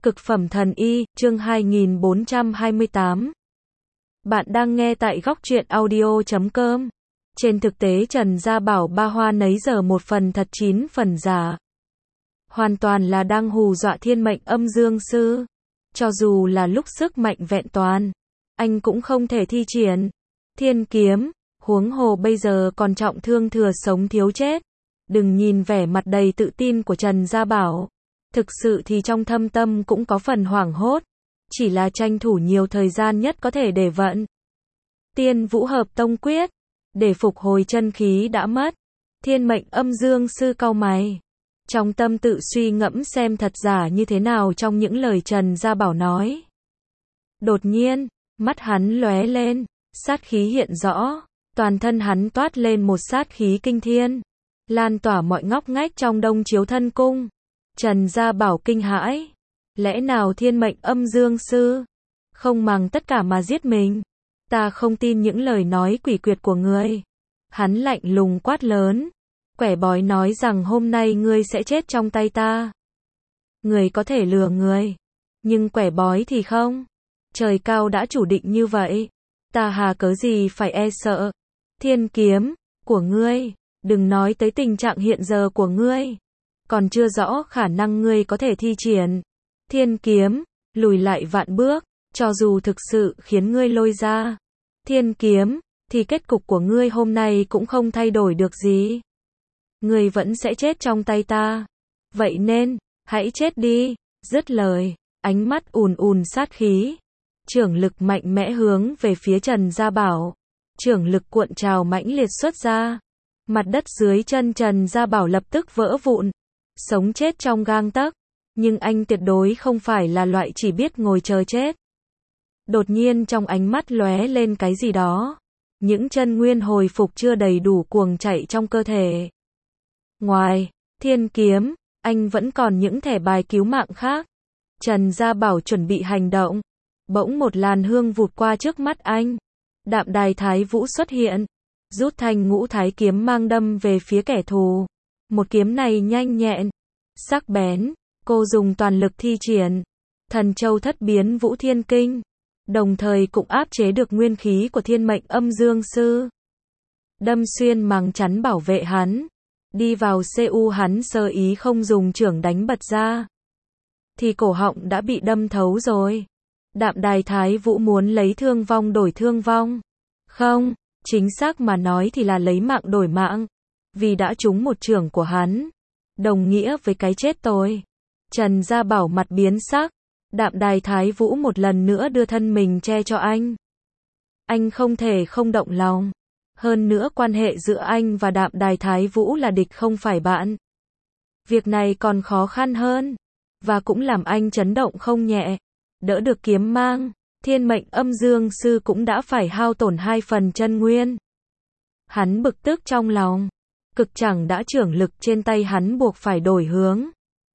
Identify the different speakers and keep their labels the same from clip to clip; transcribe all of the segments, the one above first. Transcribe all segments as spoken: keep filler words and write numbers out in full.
Speaker 1: Cực phẩm thần y, chương hai nghìn bốn trăm hai mươi tám. Bạn đang nghe tại góc truyện audio chấm com. Trên thực tế Trần Gia Bảo ba hoa nấy giờ một phần thật chín phần giả. Hoàn toàn là đang hù dọa thiên mệnh âm dương sư. Cho dù là lúc sức mạnh vẹn toàn, anh cũng không thể thi triển thiên kiếm, huống hồ bây giờ còn trọng thương thừa sống thiếu chết. Đừng nhìn vẻ mặt đầy tự tin của Trần Gia Bảo. Thực sự thì trong thâm tâm cũng có phần hoảng hốt. Chỉ là tranh thủ nhiều thời gian nhất có thể để vận Tiên Vũ Hợp Tông Quyết, để phục hồi chân khí đã mất. Thiên mệnh âm dương sư cau mày, trong tâm tự suy ngẫm xem thật giả như thế nào trong những lời Trần Gia Bảo nói. Đột nhiên, mắt hắn lóe lên, sát khí hiện rõ, toàn thân hắn toát lên một sát khí kinh thiên, lan tỏa mọi ngóc ngách trong Đông Chiếu Thân Cung. Trần Gia Bảo kinh hãi, lẽ nào thiên mệnh âm dương sư không màng tất cả mà giết mình? Ta không tin những lời nói quỷ quyệt của ngươi. Hắn lạnh lùng quát lớn. Quẻ bói nói rằng hôm nay ngươi sẽ chết trong tay ta. Người có thể lừa người, nhưng quẻ bói thì không. Trời cao đã chủ định như vậy, ta hà cớ gì phải e sợ. Thiên kiếm của ngươi, đừng nói tới tình trạng hiện giờ của ngươi, còn chưa rõ khả năng ngươi có thể thi triển thiên kiếm, lùi lại vạn bước. Cho dù thực sự khiến ngươi lôi ra thiên kiếm, thì kết cục của ngươi hôm nay cũng không thay đổi được gì. Ngươi vẫn sẽ chết trong tay ta. Vậy nên, hãy chết đi. Dứt lời, ánh mắt ùn ùn sát khí, chưởng lực mạnh mẽ hướng về phía Trần Gia Bảo. Chưởng lực cuộn trào mãnh liệt xuất ra. Mặt đất dưới chân Trần Gia Bảo lập tức vỡ vụn, sống chết trong gang tấc. Nhưng anh tuyệt đối không phải là loại chỉ biết ngồi chờ chết. Đột nhiên trong ánh mắt lóe lên cái gì đó. Những chân nguyên hồi phục chưa đầy đủ cuồng chạy trong cơ thể. Ngoài thiên kiếm, anh vẫn còn những thẻ bài cứu mạng khác. Trần Gia Bảo chuẩn bị hành động. Bỗng một làn hương vụt qua trước mắt anh. Đạm Đài Thái Vũ xuất hiện, rút thanh ngũ thái kiếm mang đâm về phía kẻ thù. Một kiếm này nhanh nhẹn, sắc bén. Cô dùng toàn lực thi triển Thần Châu Thất Biến Vũ Thiên Kinh, đồng thời cũng áp chế được nguyên khí của thiên mệnh âm dương sư. Đâm xuyên màng chắn bảo vệ hắn. Đi vào xê u hắn sơ ý không dùng chưởng đánh bật ra, thì cổ họng đã bị đâm thấu rồi. Đạm Đài Thái Vũ muốn lấy thương vong đổi thương vong. Không, chính xác mà nói thì là lấy mạng đổi mạng. Vì đã trúng một chưởng của hắn, đồng nghĩa với cái chết tôi. Trần Gia Bảo mặt biến sắc. Đạm Đài Thái Vũ một lần nữa đưa thân mình che cho anh. Anh không thể không động lòng. Hơn nữa quan hệ giữa anh và Đạm Đài Thái Vũ là địch không phải bạn. Việc này còn khó khăn hơn, và cũng làm anh chấn động không nhẹ. Đỡ được kiếm mang, thiên mệnh âm dương sư cũng đã phải hao tổn hai phần chân nguyên. Hắn bực tức trong lòng. Cực chẳng đã chưởng lực trên tay hắn buộc phải đổi hướng.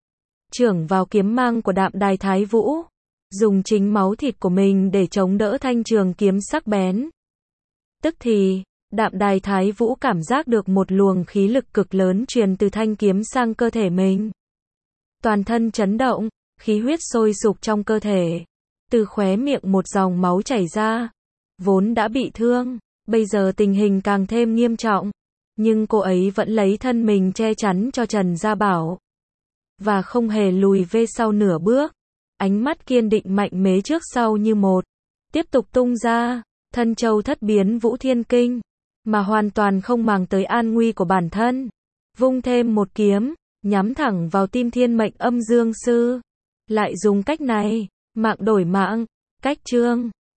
Speaker 1: Chưởng vào kiếm mang của Đạm Đài Thái Vũ, dùng chính máu thịt của mình để chống đỡ thanh trường kiếm sắc bén. Tức thì, Đạm Đài Thái Vũ cảm giác được một luồng khí lực cực lớn truyền từ thanh kiếm sang cơ thể mình. Toàn thân chấn động, khí huyết sôi sục trong cơ thể. Từ khóe miệng một dòng máu chảy ra. Vốn đã bị thương, bây giờ tình hình càng thêm nghiêm trọng. Nhưng cô ấy vẫn lấy thân mình che chắn cho Trần Gia Bảo. Và không hề lùi về sau nửa bước. Ánh mắt kiên định mạnh mẽ trước sau như một. Tiếp tục tung ra Thần Châu Thất Biến Vũ Thiên Kinh, mà hoàn toàn không màng tới an nguy của bản thân. Vung thêm một kiếm, nhắm thẳng vào tim thiên mệnh âm dương sư. Lại dùng cách này, mạng đổi mạng, cách chương.